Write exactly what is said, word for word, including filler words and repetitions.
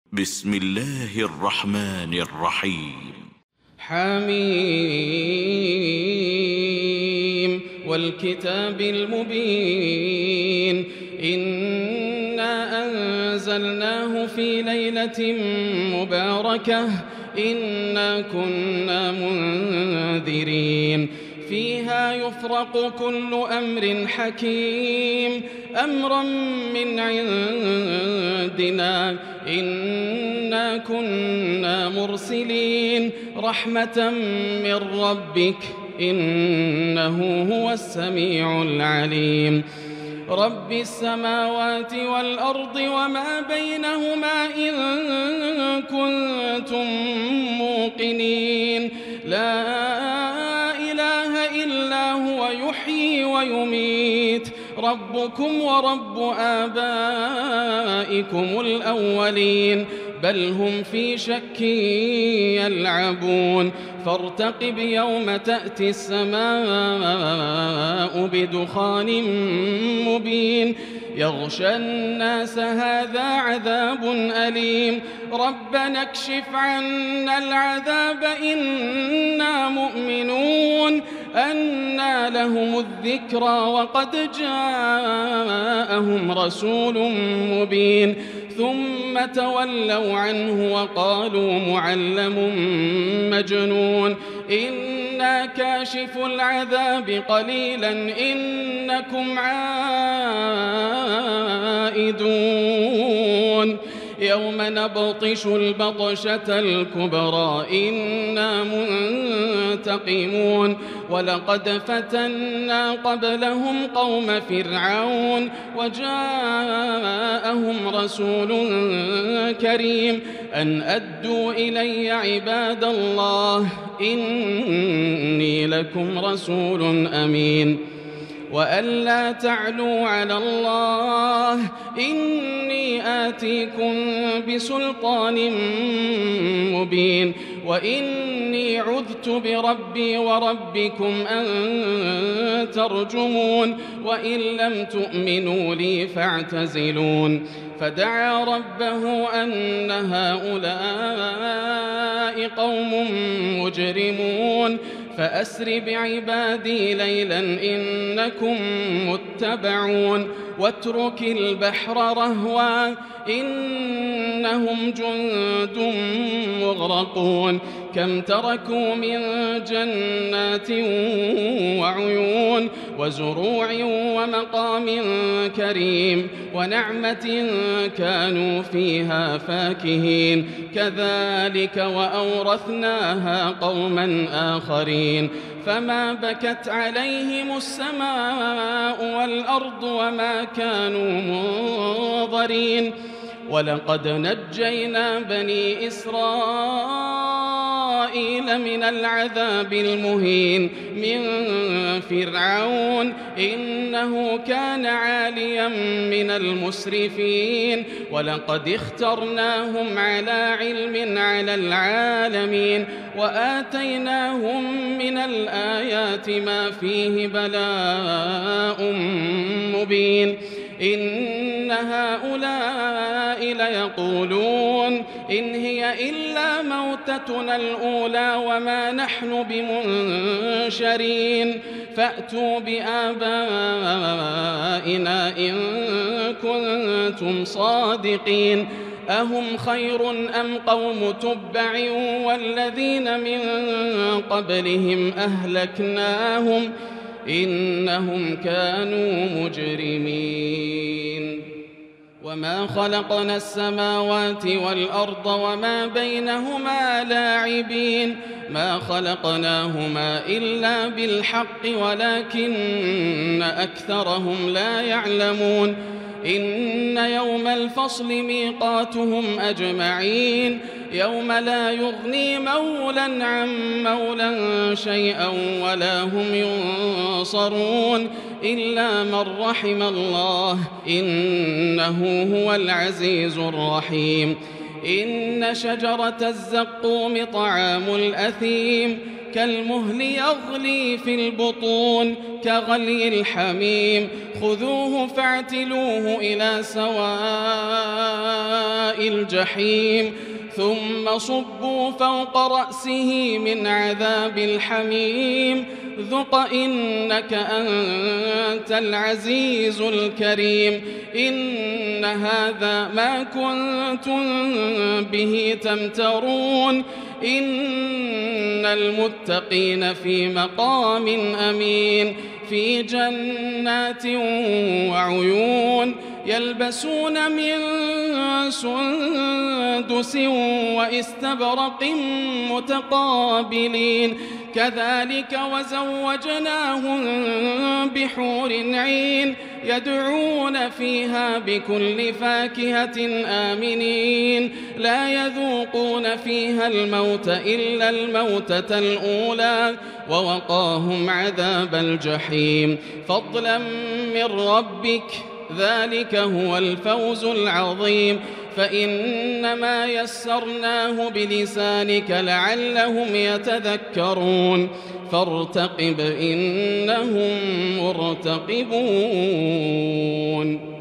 بسم الله الرحمن الرحيم. حميم والكتاب المبين إنا أنزلناه في ليلة مباركة إنا كنا منذرين فيها يفرق كل أمر حكيم أمرا من عندنا إنا كنا مرسلين رحمة من ربك إنه هو السميع العليم رب السماوات والأرض وما بينهما إن كنتم موقنين لا إله إلا هو يحيي ويميت ربكم ورب آبائكم الأولين بل هم في شك يلعبون فارتقب يوم تأتي السماء بدخان مبين يغشى الناس هذا عذاب أليم ربنا اكشف عنا العذاب إنا مؤمنون أنى لهم الذكرى وقد جاءهم رسول مبين ثم تولوا عنه وقالوا معلم مجنون إنا كاشف العذاب قليلا إنكم عائدون يوم نبطش البطشة الكبرى إنا منتقمون ولقد فتنا قبلهم قوم فرعون وجاءهم رسول كريم أن أدوا إلي عباد الله إني لكم رسول أمين وأن لا تعلوا على الله إني آتيكم بسلطان مبين وإني عذت بربي وربكم أن ترجمون وإن لم تؤمنوا لي فاعتزلون فدعا ربه أن هؤلاء قوم مجرمون فأسر بعبادي ليلا إنكم متبعون واترك البحر رهوا إنهم جند مغرقون كم تركوا من جنات وعيون وزروع ومقام كريم ونعمة كانوا فيها فاكهين كذلك وأورثناها قوما آخرين فما بكت عليهم السماء والأرض وما كانوا منظرين ولقد نجينا بني إسرائيل من العذاب المهين من فرعون إنه كان عاليا من المسرفين ولقد اخترناهم على علم على العالمين وآتيناهم من الآيات ما فيه بلاء مبين إن هؤلاء ليقولون إن هي إلا موتتنا الأولى وما نحن بمنشرين فأتوا بآبائنا إن كنتم صادقين أهم خير أم قوم تبع والذين من قبلهم أهلكناهم إنهم كانوا مجرمين وما خلقنا السماوات والأرض وما بينهما لاعبين ما خلقناهما إلا بالحق ولكن أكثرهم لا يعلمون إن يوم الفصل ميقاتهم أجمعين يوم لا يغني مولا عن مولا شيئا ولا هم ينصرون إلا من رحم الله إنه هو العزيز الرحيم إن شجرة الزقوم طعام الأثيم كالمهل يغلي في البطون كغلي الحميم خذوه فاعتلوه إلى سواء الجحيم ثم صبوا فوق رأسه من عذاب الحميم ذق إنك أنت العزيز الكريم إن هذا ما كنتم به تمترون إن المتقين في مقام أمين في جنات وعيون يلبسون من سندس واستبرق متقابلين كذلك وزوجناهم بحور عين يدعون فيها بكل فاكهة آمنين لا يذوقون فيها الموت إلا الموتة الأولى ووقاهم عذاب الجحيم فضلا من ربك ذلك هو الفوز العظيم فإنما يسرناه بلسانك لعلهم يتذكرون فارتقب إنهم مرتقبون.